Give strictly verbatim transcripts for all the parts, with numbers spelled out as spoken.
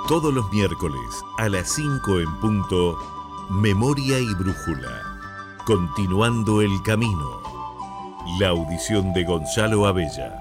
Todos los miércoles a las cinco en punto, Memoria y Brújula. Continuando el camino. La audición de Gonzalo Abella.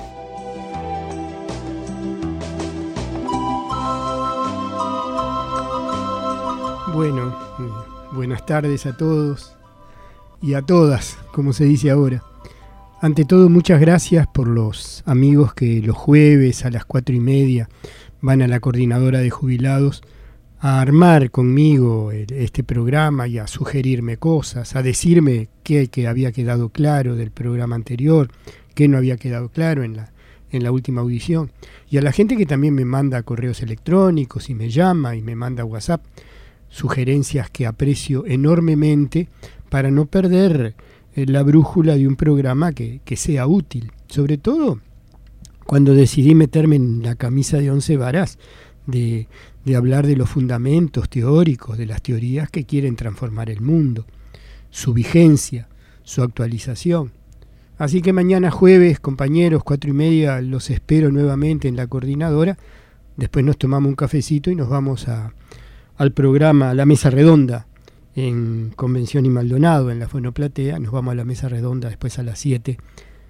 Bueno, buenas tardes a todos y a todas, como se dice ahora. Ante todo, muchas gracias por los amigos que los jueves a las cuatro y media van a la coordinadora de jubilados a armar conmigo este programa y a sugerirme cosas, a decirme qué, qué había quedado claro del programa anterior, qué no había quedado claro en la, en la última audición. Y a la gente que también me manda correos electrónicos y me llama y me manda WhatsApp, sugerencias que aprecio enormemente para no perder la brújula de un programa que, que sea útil. Sobre todo cuando decidí meterme en la camisa de once varas de, de hablar de los fundamentos teóricos, de las teorías que quieren transformar el mundo, su vigencia, su actualización. Así que mañana jueves, compañeros, cuatro y media, los espero nuevamente en la coordinadora. Después nos tomamos un cafecito y nos vamos a, al programa, a la mesa redonda, en Convención y Maldonado, en la Fonoplatea. Nos vamos a la mesa redonda después a las siete,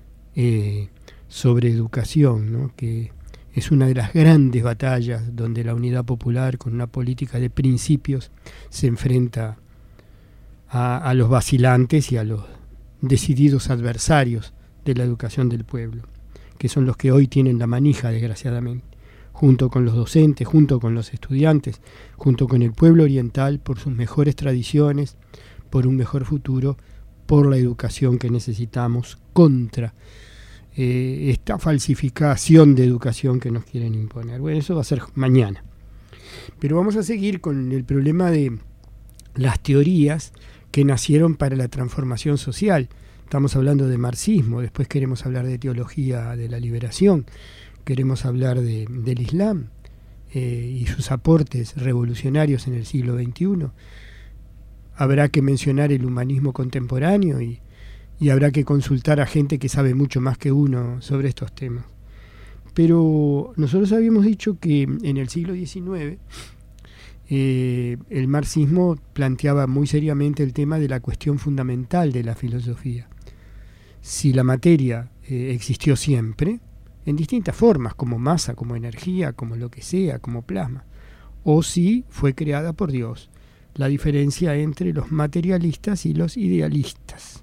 eh, sobre educación, ¿no? Que es una de las grandes batallas donde la Unidad Popular, con una política de principios, se enfrenta a, a los vacilantes y a los decididos adversarios de la educación del pueblo, que son los que hoy tienen la manija, desgraciadamente, junto con los docentes, junto con los estudiantes, junto con el pueblo oriental, por sus mejores tradiciones, por un mejor futuro, por la educación que necesitamos contra eh, esta falsificación de educación que nos quieren imponer. Bueno, eso va a ser mañana. Pero vamos a seguir con el problema de las teorías que nacieron para la transformación social. Estamos hablando de marxismo, después queremos hablar de teología de la liberación, queremos hablar de, del Islam eh, y sus aportes revolucionarios en el siglo veintiuno. Habrá que mencionar el humanismo contemporáneo y, y habrá que consultar a gente que sabe mucho más que uno sobre estos temas. Pero nosotros habíamos dicho que en el siglo diecinueve eh, el marxismo planteaba muy seriamente el tema de la cuestión fundamental de la filosofía. Si la materia eh, existió siempre, en distintas formas, como masa, como energía, como lo que sea, como plasma, o si fue creada por Dios. La diferencia entre los materialistas y los idealistas.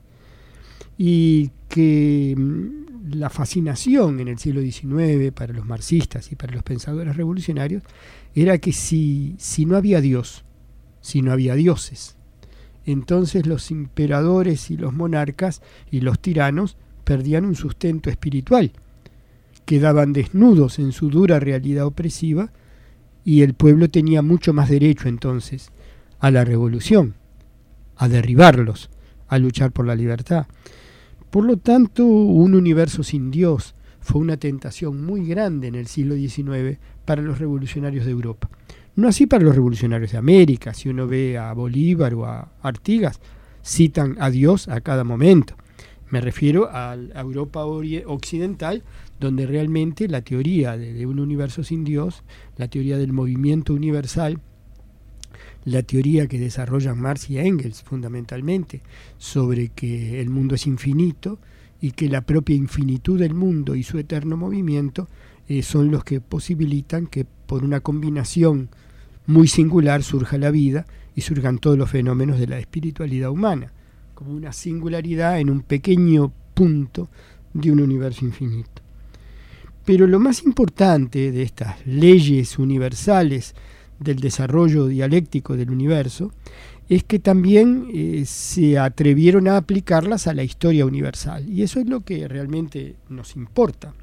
Y que la fascinación en el siglo diecinueve para los marxistas y para los pensadores revolucionarios era que si, si no había Dios, si no había dioses, entonces los imperadores y los monarcas y los tiranos perdían un sustento espiritual, quedaban desnudos en su dura realidad opresiva y el pueblo tenía mucho más derecho entonces a la revolución, a derribarlos, a luchar por la libertad. Por lo tanto, un universo sin Dios fue una tentación muy grande en el siglo diecinueve para los revolucionarios de Europa. No así para los revolucionarios de América. Si uno ve a Bolívar o a Artigas, citan a Dios a cada momento. Me refiero a Europa occidental, donde realmente la teoría de, de un universo sin Dios, la teoría del movimiento universal, la teoría que desarrollan Marx y Engels fundamentalmente, sobre que el mundo es infinito y que la propia infinitud del mundo y su eterno movimiento eh, son los que posibilitan que por una combinación muy singular surja la vida y surjan todos los fenómenos de la espiritualidad humana, como una singularidad en un pequeño punto de un universo infinito. Pero lo más importante de estas leyes universales del desarrollo dialéctico del universo es que también eh, se atrevieron a aplicarlas a la historia universal, y eso es lo que realmente nos importa.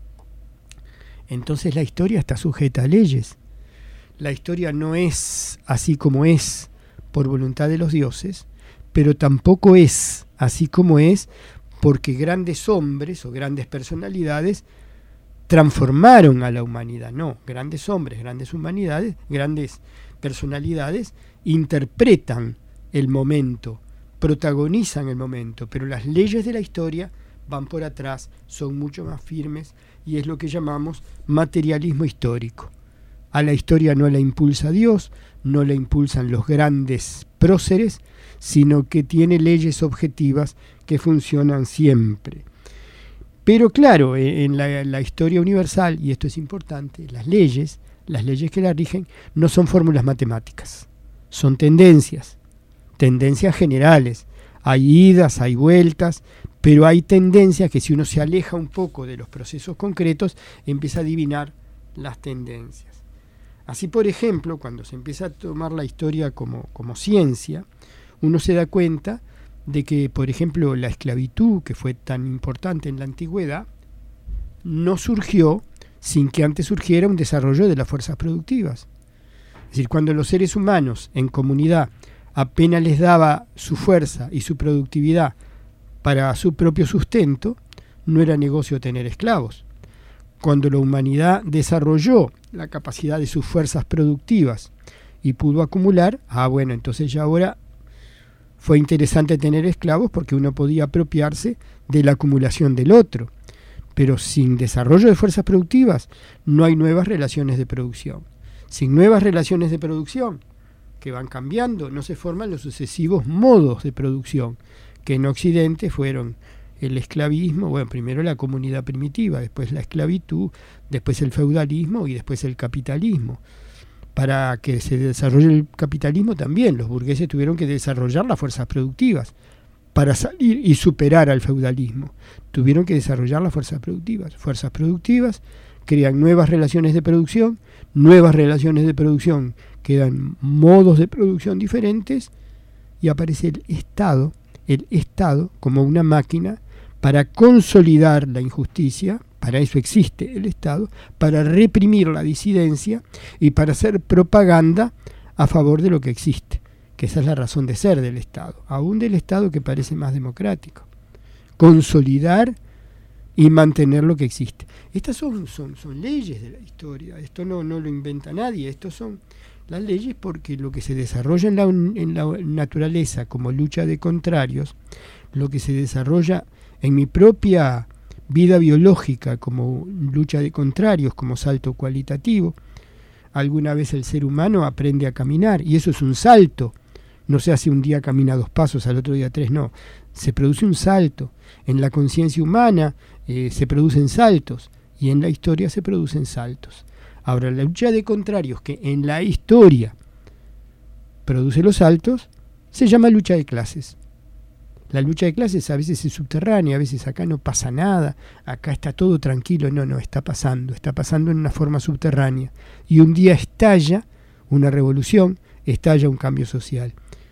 Entonces la historia está sujeta a leyes. La historia no es así como es por voluntad de los dioses, pero tampoco es así como es porque grandes hombres o grandes personalidades transformaron a la humanidad. No, grandes hombres, grandes humanidades, grandes personalidades interpretan el momento, protagonizan el momento, pero las leyes de la historia van por atrás, son mucho más firmes, y es lo que llamamos materialismo histórico. A la historia no la impulsa Dios, no la impulsan los grandes próceres, sino que tiene leyes objetivas que funcionan siempre. Pero claro, en la, la historia universal, y esto es importante, las leyes, las leyes que la rigen, no son fórmulas matemáticas, son tendencias, tendencias generales. Hay idas, hay vueltas, pero hay tendencias que si uno se aleja un poco de los procesos concretos, empieza a adivinar las tendencias. Así, por ejemplo, cuando se empieza a tomar la historia como, como ciencia, uno se da cuenta de que, por ejemplo, la esclavitud, que fue tan importante en la antigüedad, no surgió sin que antes surgiera un desarrollo de las fuerzas productivas. Es decir, cuando los seres humanos en comunidad apenas les daba su fuerza y su productividad para su propio sustento, no era negocio tener esclavos. Cuando la humanidad desarrolló la capacidad de sus fuerzas productivas y pudo acumular, ah bueno, entonces ya ahora fue interesante tener esclavos porque uno podía apropiarse de la acumulación del otro. Pero sin desarrollo de fuerzas productivas no hay nuevas relaciones de producción. Sin nuevas relaciones de producción, que van cambiando, no se forman los sucesivos modos de producción, que en Occidente fueron el esclavismo, bueno, primero la comunidad primitiva, después la esclavitud, después el feudalismo y después el capitalismo. Para que se desarrolle el capitalismo también, los burgueses tuvieron que desarrollar las fuerzas productivas para salir y superar al feudalismo. Tuvieron que desarrollar las fuerzas productivas. Fuerzas productivas crean nuevas relaciones de producción, nuevas relaciones de producción quedan modos de producción diferentes y aparece el Estado, el Estado como una máquina para consolidar la injusticia. Para eso existe el Estado, para reprimir la disidencia y para hacer propaganda a favor de lo que existe, que esa es la razón de ser del Estado, aún del Estado que parece más democrático. Consolidar y mantener lo que existe. Estas son, son, son leyes de la historia, esto no, no lo inventa nadie, estos son las leyes porque lo que se desarrolla en la, en la naturaleza como lucha de contrarios, lo que se desarrolla en mi propia vida biológica como lucha de contrarios, como salto cualitativo. Alguna vez el ser humano aprende a caminar y eso es un salto. No se hace un día camina dos pasos, al otro día tres, no. Se produce un salto. En la conciencia humana eh, se producen saltos y en la historia se producen saltos. Ahora, la lucha de contrarios que en la historia produce los saltos se llama lucha de clases. La lucha de clases a veces es subterránea, a veces acá no pasa nada, acá está todo tranquilo. No, no, está pasando, está pasando en una forma subterránea. Y un día estalla una revolución, estalla un cambio social.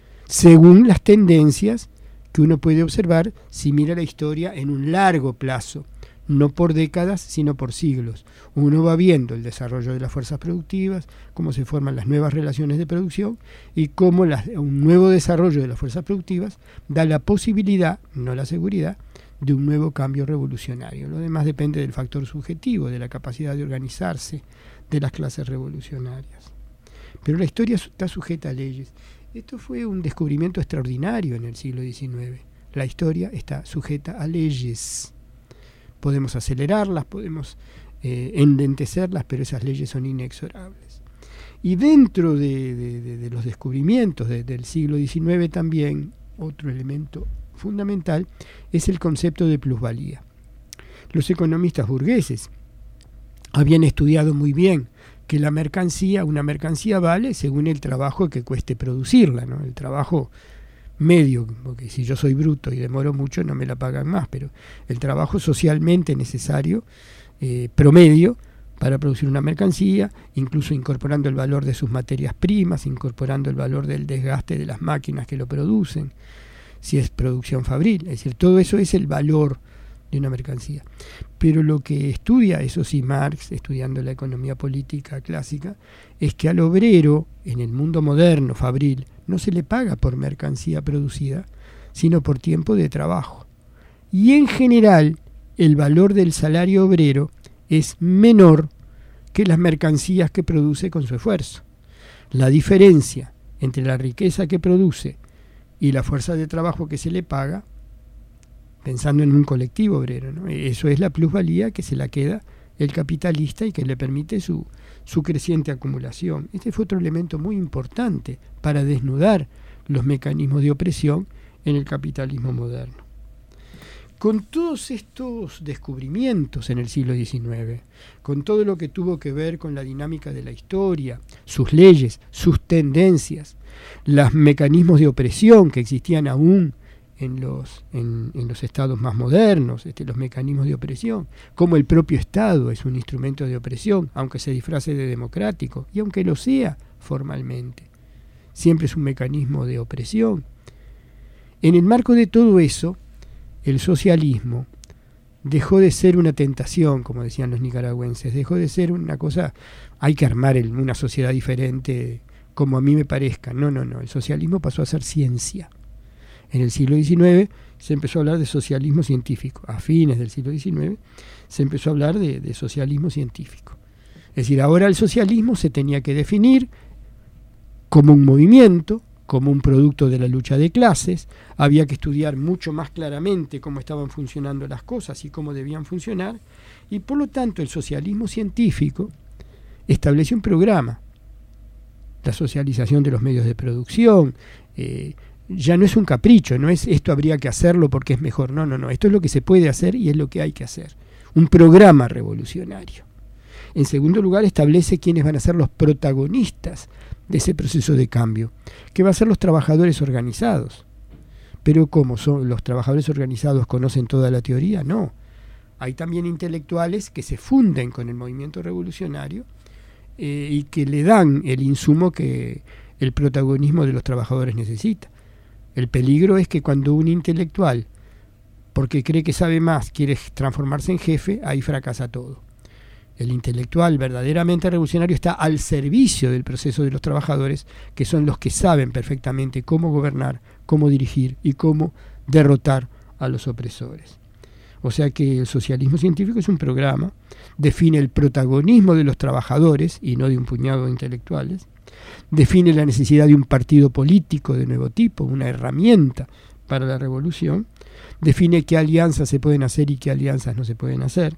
Según las tendencias que uno puede observar si mira la historia en un largo plazo, no por décadas, sino por siglos. Uno va viendo el desarrollo de las fuerzas productivas, cómo se forman las nuevas relaciones de producción y cómo las, un nuevo desarrollo de las fuerzas productivas da la posibilidad, no la seguridad, de un nuevo cambio revolucionario. Lo demás depende del factor subjetivo, de la capacidad de organizarse de las clases revolucionarias. Pero la historia está sujeta a leyes. Esto fue un descubrimiento extraordinario en el siglo diecinueve. La historia está sujeta a leyes. Podemos acelerarlas, podemos eh, enlentecerlas, pero esas leyes son inexorables. Y dentro de, de, de, de los descubrimientos de, del siglo diecinueve también, otro elemento fundamental es el concepto de plusvalía. Los economistas burgueses habían estudiado muy bien que la mercancía, una mercancía vale según el trabajo que cueste producirla, ¿no? El trabajo medio, porque si yo soy bruto y demoro mucho no me la pagan más, pero el trabajo socialmente necesario, eh, promedio, para producir una mercancía, incluso incorporando el valor de sus materias primas, incorporando el valor del desgaste de las máquinas que lo producen, si es producción fabril, es decir, todo eso es el valor de una mercancía. Pero lo que estudia, eso sí, Marx, estudiando la economía política clásica, es que al obrero, en el mundo moderno, fabril, no se le paga por mercancía producida, sino por tiempo de trabajo. Y en general, el valor del salario obrero es menor que las mercancías que produce con su esfuerzo. La diferencia entre la riqueza que produce y la fuerza de trabajo que se le paga, pensando en un colectivo obrero, ¿no? Eso es la plusvalía que se la queda el capitalista y que le permite su, su creciente acumulación. Este fue otro elemento muy importante para desnudar los mecanismos de opresión en el capitalismo moderno. Con todos estos descubrimientos en el siglo diecinueve, con todo lo que tuvo que ver con la dinámica de la historia, sus leyes, sus tendencias, los mecanismos de opresión que existían aún en los, en, en los estados más modernos, este, los mecanismos de opresión, como el propio Estado es un instrumento de opresión, aunque se disfrace de democrático, y aunque lo sea formalmente, siempre es un mecanismo de opresión. En el marco de todo eso, el socialismo dejó de ser una tentación, como decían los nicaragüenses, dejó de ser una cosa, hay que armar el, una sociedad diferente como a mí me parezca. No, no, no, el socialismo pasó a ser ciencia. En el siglo diecinueve se empezó a hablar de socialismo científico. A fines del siglo diecinueve se empezó a hablar de, de socialismo científico. Es decir, ahora el socialismo se tenía que definir como un movimiento, como un producto de la lucha de clases. Había que estudiar mucho más claramente cómo estaban funcionando las cosas y cómo debían funcionar, y por lo tanto el socialismo científico establece un programa. La socialización de los medios de producción, eh, ya no es un capricho, no es esto habría que hacerlo porque es mejor, no, no, no, esto es lo que se puede hacer y es lo que hay que hacer. Un programa revolucionario. En segundo lugar, establece quiénes van a ser los protagonistas de ese proceso de cambio, que va a ser los trabajadores organizados. Pero ¿cómo son los trabajadores organizados? ¿Conocen toda la teoría? No. Hay también intelectuales que se funden con el movimiento revolucionario eh, y que le dan el insumo que el protagonismo de los trabajadores necesita. El peligro es que cuando un intelectual, porque cree que sabe más, quiere transformarse en jefe, ahí fracasa todo. El intelectual verdaderamente revolucionario está al servicio del proceso de los trabajadores, que son los que saben perfectamente cómo gobernar, cómo dirigir y cómo derrotar a los opresores. O sea que el socialismo científico es un programa, define el protagonismo de los trabajadores y no de un puñado de intelectuales, define la necesidad de un partido político de nuevo tipo, una herramienta para la revolución, define qué alianzas se pueden hacer y qué alianzas no se pueden hacer.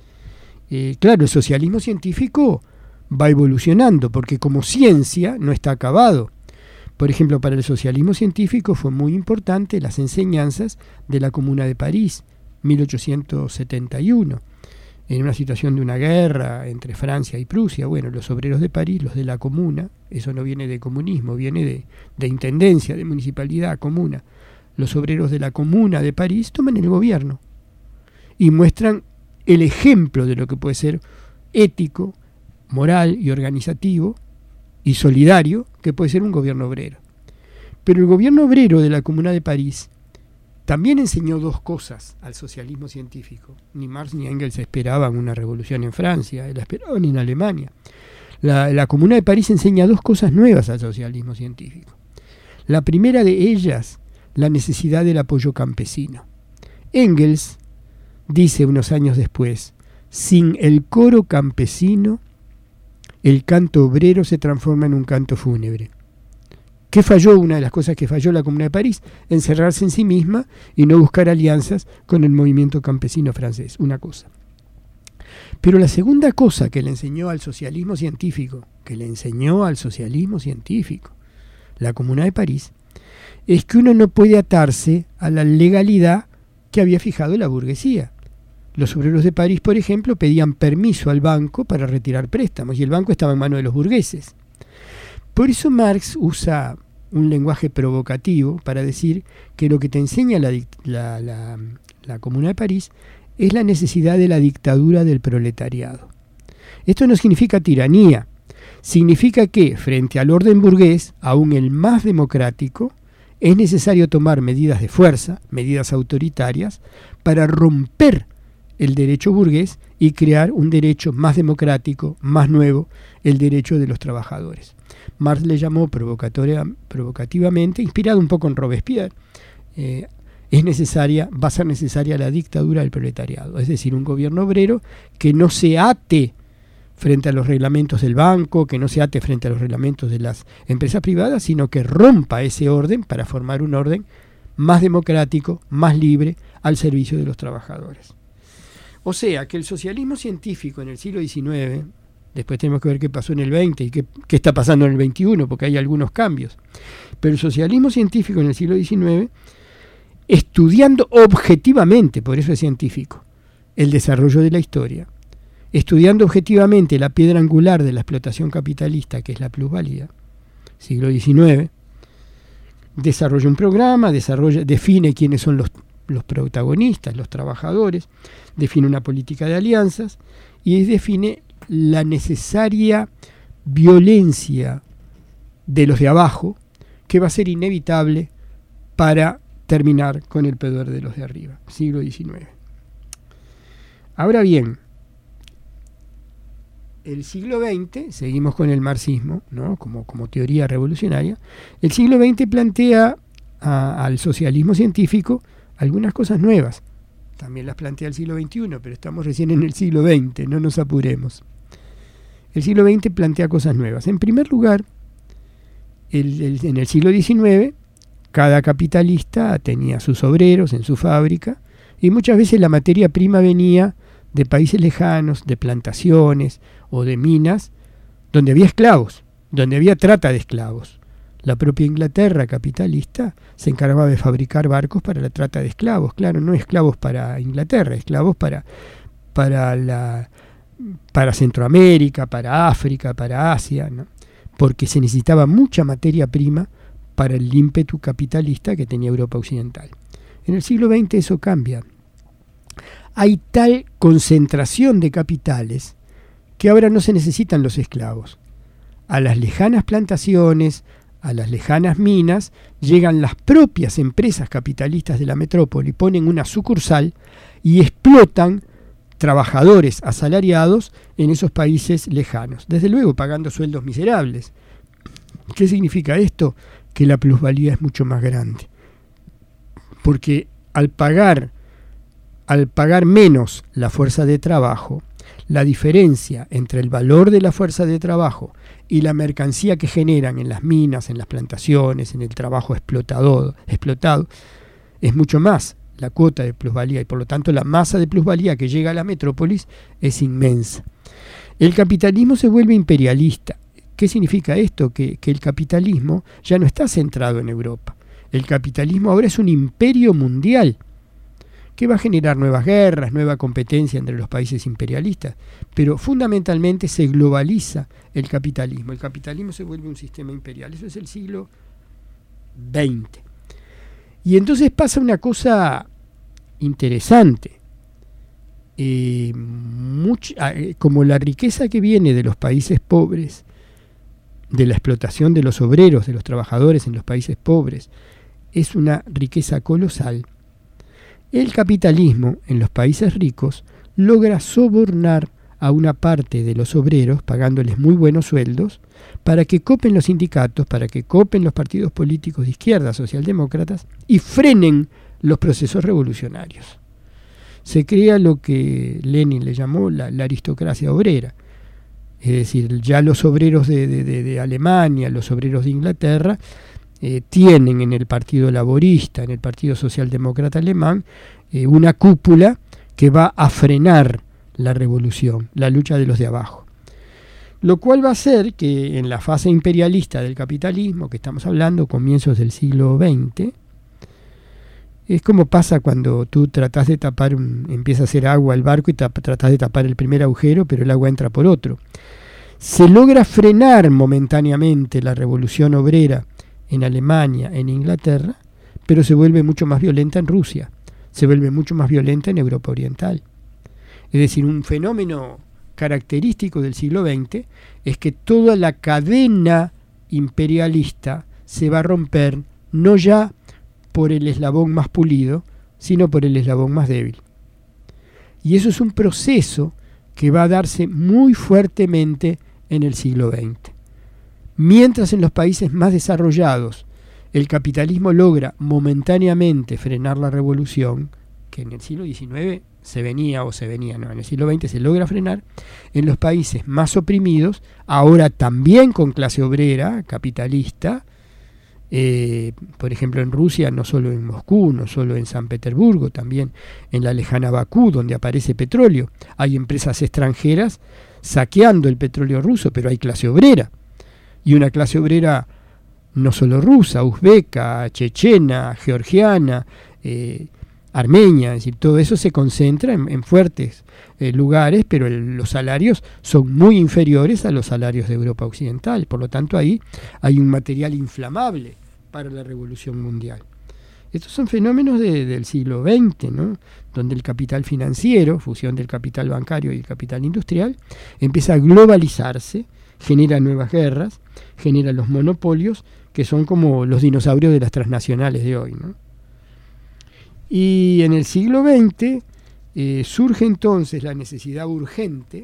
Eh, claro, el socialismo científico va evolucionando porque como ciencia no está acabado. Por ejemplo, para el socialismo científico fue muy importante las enseñanzas de la Comuna de París, mil ochocientos setenta y uno. En una situación de una guerra entre Francia y Prusia, bueno, los obreros de París, los de la comuna, eso no viene de comunismo, viene de, de intendencia, de municipalidad, comuna. Los obreros de la Comuna de París toman el gobierno y muestran el ejemplo de lo que puede ser ético, moral y organizativo y solidario que puede ser un gobierno obrero. Pero el gobierno obrero de la Comuna de París también enseñó dos cosas al socialismo científico. Ni Marx ni Engels esperaban una revolución en Francia, la esperaban en Alemania. La, la Comuna de París enseña dos cosas nuevas al socialismo científico. La primera de ellas, la necesidad del apoyo campesino. Engels dice unos años después, sin el coro campesino, el canto obrero se transforma en un canto fúnebre. ¿Qué falló? Una de las cosas que falló la Comuna de París, encerrarse en sí misma y no buscar alianzas con el movimiento campesino francés, una cosa. Pero la segunda cosa que le enseñó al socialismo científico, que le enseñó al socialismo científico, la Comuna de París, es que uno no puede atarse a la legalidad que había fijado la burguesía. Los obreros de París, por ejemplo, pedían permiso al banco para retirar préstamos y el banco estaba en manos de los burgueses. Por eso Marx usa un lenguaje provocativo para decir que lo que te enseña la, la, la, la Comuna de París es la necesidad de la dictadura del proletariado. Esto no significa tiranía, significa que frente al orden burgués, aún el más democrático, es necesario tomar medidas de fuerza, medidas autoritarias, para romper el derecho burgués y crear un derecho más democrático, más nuevo, el derecho de los trabajadores. Marx le llamó provocativamente, inspirado un poco en Robespierre, eh, es necesaria, va a ser necesaria la dictadura del proletariado, es decir, un gobierno obrero que no se ate frente a los reglamentos del banco, que no se ate frente a los reglamentos de las empresas privadas, sino que rompa ese orden para formar un orden más democrático, más libre, al servicio de los trabajadores. O sea, que el socialismo científico en el siglo diecinueve, después tenemos que ver qué pasó en el veinte y qué, qué está pasando en el veintiuno, porque hay algunos cambios, pero el socialismo científico en el siglo diecinueve, estudiando objetivamente, por eso es científico, el desarrollo de la historia, estudiando objetivamente la piedra angular de la explotación capitalista, que es la plusvalía, siglo diecinueve, desarrolla un programa, desarrolla, define quiénes son los, los protagonistas, los trabajadores, define una política de alianzas y define la necesaria violencia de los de abajo, que va a ser inevitable para terminar con el poder de los de arriba, siglo diecinueve. Ahora bien, el siglo veinte, seguimos con el marxismo, ¿no? como, como teoría revolucionaria, el siglo veinte plantea a, al socialismo científico algunas cosas nuevas. También las plantea el siglo veintiuno, pero estamos recién en el siglo veinte, no nos apuremos. El siglo veinte plantea cosas nuevas. En primer lugar, el, el, en el siglo diecinueve, cada capitalista tenía sus obreros en su fábrica y muchas veces la materia prima venía de países lejanos, de plantaciones o de minas, donde había esclavos, donde había trata de esclavos. La propia Inglaterra capitalista se encargaba de fabricar barcos para la trata de esclavos. Claro, no esclavos para Inglaterra, esclavos para, para, la, para Centroamérica, para África, para Asia, ¿no? Porque se necesitaba mucha materia prima para el ímpetu capitalista que tenía Europa Occidental. En el siglo veinte eso cambia. Hay tal concentración de capitales que ahora no se necesitan los esclavos. A las lejanas plantaciones, a las lejanas minas, llegan las propias empresas capitalistas de la metrópoli, ponen una sucursal y explotan trabajadores asalariados en esos países lejanos, desde luego pagando sueldos miserables. ¿Qué significa esto? Que la plusvalía es mucho más grande. Porque al pagar, al pagar menos la fuerza de trabajo, la diferencia entre el valor de la fuerza de trabajo y la mercancía que generan en las minas, en las plantaciones, en el trabajo explotado, explotado, es mucho más la cuota de plusvalía y por lo tanto la masa de plusvalía que llega a la metrópolis es inmensa. El capitalismo se vuelve imperialista. ¿Qué significa esto? Que, que el capitalismo ya no está centrado en Europa. El capitalismo ahora es un imperio mundial que va a generar nuevas guerras, nueva competencia entre los países imperialistas, pero fundamentalmente se globaliza el capitalismo. El capitalismo se vuelve un sistema imperial. Eso es el siglo veinte. Y entonces pasa una cosa interesante. Eh, much, eh, como la riqueza que viene de los países pobres, de la explotación de los obreros, de los trabajadores en los países pobres, es una riqueza colosal. El capitalismo en los países ricos logra sobornar a una parte de los obreros, pagándoles muy buenos sueldos, para que copen los sindicatos, para que copen los partidos políticos de izquierda, socialdemócratas, y frenen los procesos revolucionarios. Se crea lo que Lenin le llamó la, la aristocracia obrera. Es decir, ya los obreros de, de, de, de Alemania, los obreros de Inglaterra, eh, tienen en el Partido Laborista, en el Partido Socialdemócrata Alemán, eh, una cúpula que va a frenar la revolución, la lucha de los de abajo. Lo cual va a hacer que en la fase imperialista del capitalismo, que estamos hablando, comienzos del siglo veinte, es como pasa cuando tú tratás de tapar, un, empieza a hacer agua el barco y tratás de tapar el primer agujero, pero el agua entra por otro. Se logra frenar momentáneamente la revolución obrera en Alemania, en Inglaterra, pero se vuelve mucho más violenta en Rusia, se vuelve mucho más violenta en Europa Oriental. Es decir, un fenómeno característico del siglo veinte es que toda la cadena imperialista se va a romper, no ya por el eslabón más pulido, sino por el eslabón más débil. Y eso es un proceso que va a darse muy fuertemente en el siglo veinte. Mientras en los países más desarrollados el capitalismo logra momentáneamente frenar la revolución, que en el siglo diecinueve se venía o se venía, no, en el siglo veinte se logra frenar, en los países más oprimidos, ahora también con clase obrera, capitalista, Eh, por ejemplo, en Rusia, no solo en Moscú, no solo en San Petersburgo, también en la lejana Bakú, donde aparece petróleo. Hay empresas extranjeras saqueando el petróleo ruso, pero hay clase obrera. Y una clase obrera no solo rusa, uzbeca, chechena, georgiana, eh, armenia, es decir, todo eso se concentra en, en fuertes eh, lugares, pero el, los salarios son muy inferiores a los salarios de Europa Occidental. Por lo tanto, ahí hay un material inflamable para la revolución mundial. Estos son fenómenos de, del siglo veinte, ¿no? Donde el capital financiero, fusión del capital bancario y el capital industrial, empieza a globalizarse, genera nuevas guerras, genera los monopolios, que son como los dinosaurios de las transnacionales de hoy, ¿no? Y en el siglo veinte eh, surge entonces la necesidad urgente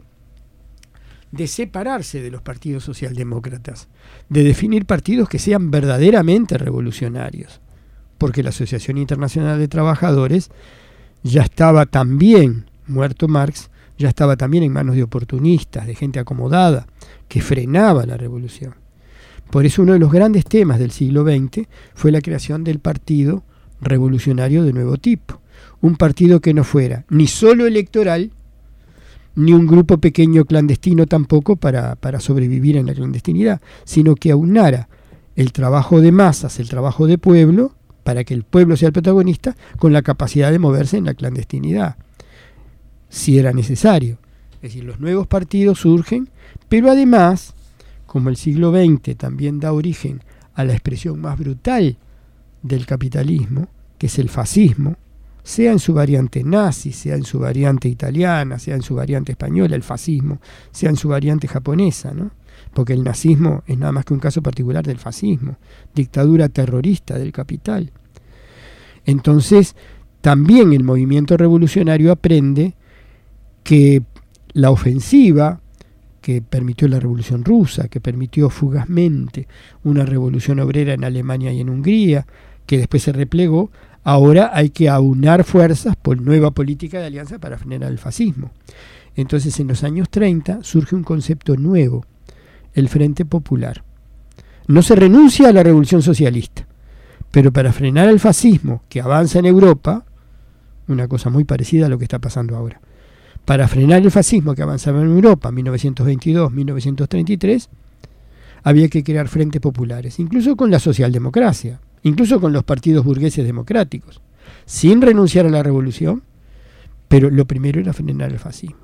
de separarse de los partidos socialdemócratas, de definir partidos que sean verdaderamente revolucionarios, porque la Asociación Internacional de Trabajadores ya estaba también, muerto Marx, ya estaba también en manos de oportunistas, de gente acomodada, que frenaba la revolución. Por eso uno de los grandes temas del siglo veinte fue la creación del Partido Revolucionario de nuevo tipo, un partido que no fuera ni solo electoral, ni un grupo pequeño clandestino tampoco para, para sobrevivir en la clandestinidad, sino que aunara el trabajo de masas, el trabajo de pueblo, para que el pueblo sea el protagonista, con la capacidad de moverse en la clandestinidad, si era necesario. Es decir, los nuevos partidos surgen, pero además, como el siglo veinte también da origen a la expresión más brutal del capitalismo, que es el fascismo, sea en su variante nazi, sea en su variante italiana, sea en su variante española, el fascismo, sea en su variante japonesa, ¿no? Porque el nazismo es nada más que un caso particular del fascismo, dictadura terrorista del capital. Entonces, también el movimiento revolucionario aprende que la ofensiva que permitió la Revolución Rusa, que permitió fugazmente una revolución obrera en Alemania y en Hungría, que después se replegó, ahora hay que aunar fuerzas por nueva política de alianza para frenar el fascismo. Entonces, en los años treinta surge un concepto nuevo, el Frente Popular. No se renuncia a la revolución socialista, pero para frenar el fascismo que avanza en Europa, una cosa muy parecida a lo que está pasando ahora, para frenar el fascismo que avanzaba en Europa en mil novecientos veintidós a mil novecientos treinta y tres, había que crear frentes populares, incluso con la socialdemocracia, incluso con los partidos burgueses democráticos, sin renunciar a la revolución, pero lo primero era frenar el fascismo.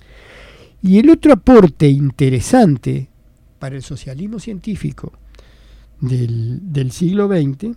Y el otro aporte interesante para el socialismo científico del, del siglo veinte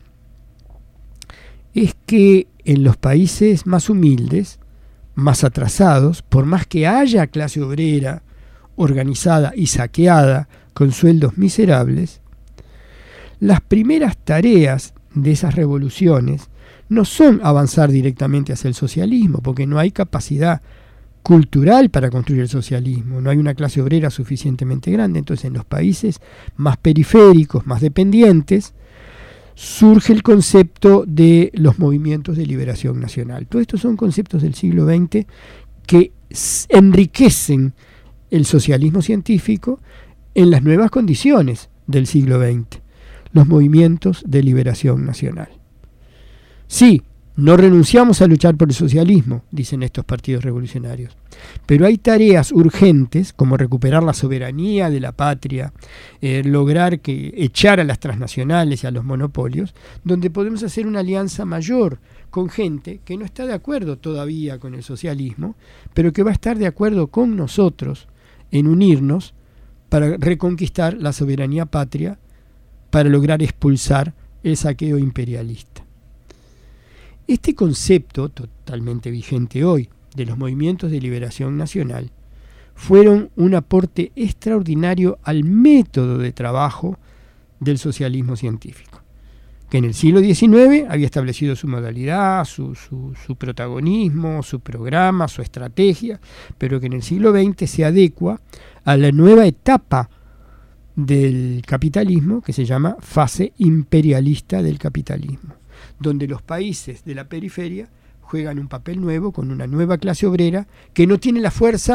es que en los países más humildes, más atrasados, por más que haya clase obrera organizada y saqueada con sueldos miserables, las primeras tareas de esas revoluciones no son avanzar directamente hacia el socialismo, porque no hay capacidad cultural para construir el socialismo, no hay una clase obrera suficientemente grande. Entonces, en los países más periféricos, más dependientes, surge el concepto de los movimientos de liberación nacional. Todos estos son conceptos del siglo veinte que enriquecen el socialismo científico en las nuevas condiciones del siglo veinte, los movimientos de liberación nacional. Sí, no renunciamos a luchar por el socialismo, dicen estos partidos revolucionarios, pero hay tareas urgentes como recuperar la soberanía de la patria, eh, lograr que echar a las transnacionales y a los monopolios, donde podemos hacer una alianza mayor con gente que no está de acuerdo todavía con el socialismo, pero que va a estar de acuerdo con nosotros en unirnos para reconquistar la soberanía patria, para lograr expulsar el saqueo imperialista. Este concepto, totalmente vigente hoy, de los movimientos de liberación nacional, fueron un aporte extraordinario al método de trabajo del socialismo científico, que en el siglo diecinueve había establecido su modalidad, su, su, su protagonismo, su programa, su estrategia, pero que en el siglo veinte se adecua a la nueva etapa del capitalismo que se llama fase imperialista del capitalismo, donde los países de la periferia juegan un papel nuevo con una nueva clase obrera que no tiene la fuerza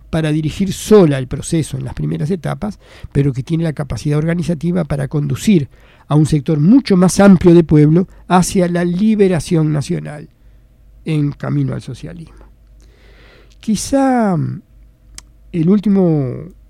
para dirigir sola el proceso en las primeras etapas, pero que tiene la capacidad organizativa para conducir a un sector mucho más amplio de pueblo hacia la liberación nacional en camino al socialismo. Quizá el último,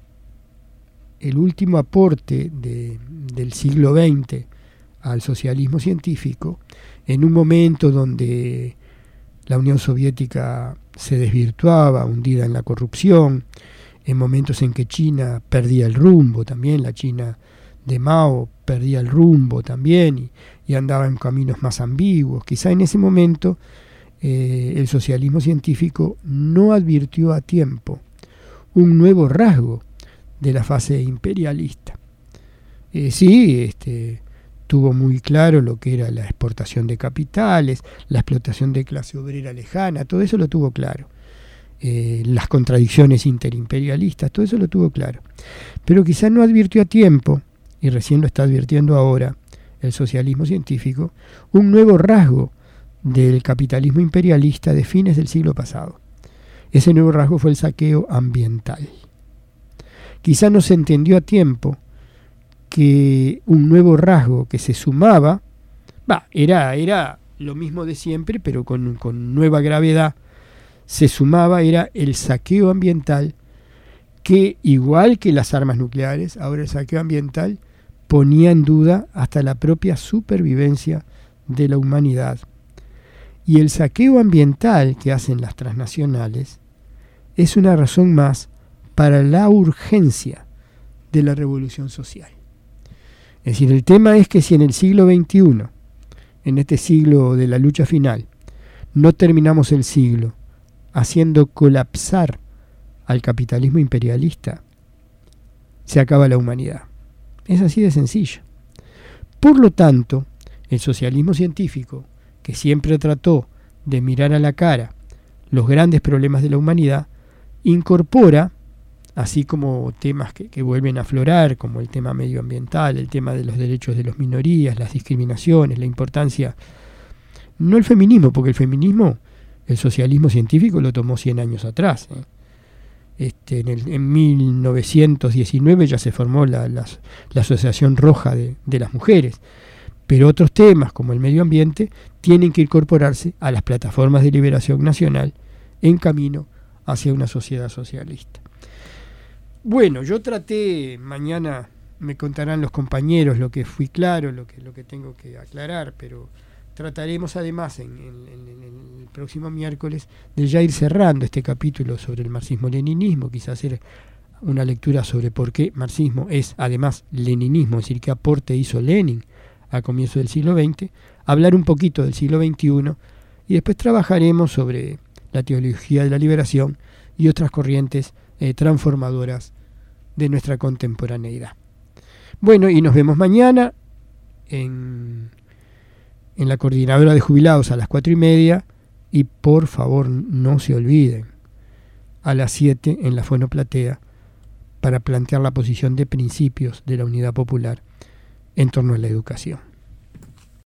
el último aporte de, del siglo veinte al socialismo científico, en un momento donde la Unión Soviética se desvirtuaba, hundida en la corrupción, en momentos en que China perdía el rumbo también, la China de Mao perdía el rumbo también y, y andaba en caminos más ambiguos. Quizá en ese momento eh, el socialismo científico no advirtió a tiempo un nuevo rasgo de la fase imperialista. Eh, sí, este, tuvo muy claro lo que era la exportación de capitales, la explotación de clase obrera lejana, todo eso lo tuvo claro. Eh, las contradicciones interimperialistas, todo eso lo tuvo claro. Pero quizás no advirtió a tiempo, y recién lo está advirtiendo ahora el socialismo científico, un nuevo rasgo del capitalismo imperialista de fines del siglo pasado. Ese nuevo rasgo fue el saqueo ambiental. Quizá no se entendió a tiempo que un nuevo rasgo que se sumaba, bah, era, era lo mismo de siempre, pero con, con nueva gravedad, se sumaba, era el saqueo ambiental, que igual que las armas nucleares, ahora el saqueo ambiental ponía en duda hasta la propia supervivencia de la humanidad. Y el saqueo ambiental que hacen las transnacionales es una razón más para la urgencia de la revolución social. Es decir, el tema es que si en el siglo veintiuno, en este siglo de la lucha final, no terminamos el siglo haciendo colapsar al capitalismo imperialista, se acaba la humanidad. Es así de sencillo. Por lo tanto, el socialismo científico, que siempre trató de mirar a la cara los grandes problemas de la humanidad, incorpora, así como temas que, que vuelven a aflorar, como el tema medioambiental, el tema de los derechos de las minorías, las discriminaciones, la importancia, no el feminismo, porque el feminismo, el socialismo científico lo tomó cien años atrás. ¿eh? Este, en, el, en mil novecientos diecinueve ya se formó la, la, la Asociación Roja de, de las Mujeres, pero otros temas como el medio ambiente tienen que incorporarse a las plataformas de liberación nacional en camino hacia una sociedad socialista. Bueno, yo traté, mañana me contarán los compañeros lo que fui claro, lo que, lo que tengo que aclarar, pero trataremos además en, en, en, en el próximo miércoles de ya ir cerrando este capítulo sobre el marxismo-leninismo, quizás hacer una lectura sobre por qué marxismo es además leninismo, es decir, qué aporte hizo Lenin a comienzos del siglo veinte, hablar un poquito del siglo veintiuno y después trabajaremos sobre la teología de la liberación y otras corrientes eh, transformadoras de nuestra contemporaneidad. Bueno, y nos vemos mañana en, en la coordinadora de jubilados a las cuatro y media y por favor no se olviden a las siete en la Fonoplatea para plantear la posición de principios de la Unidad Popular en torno a la educación.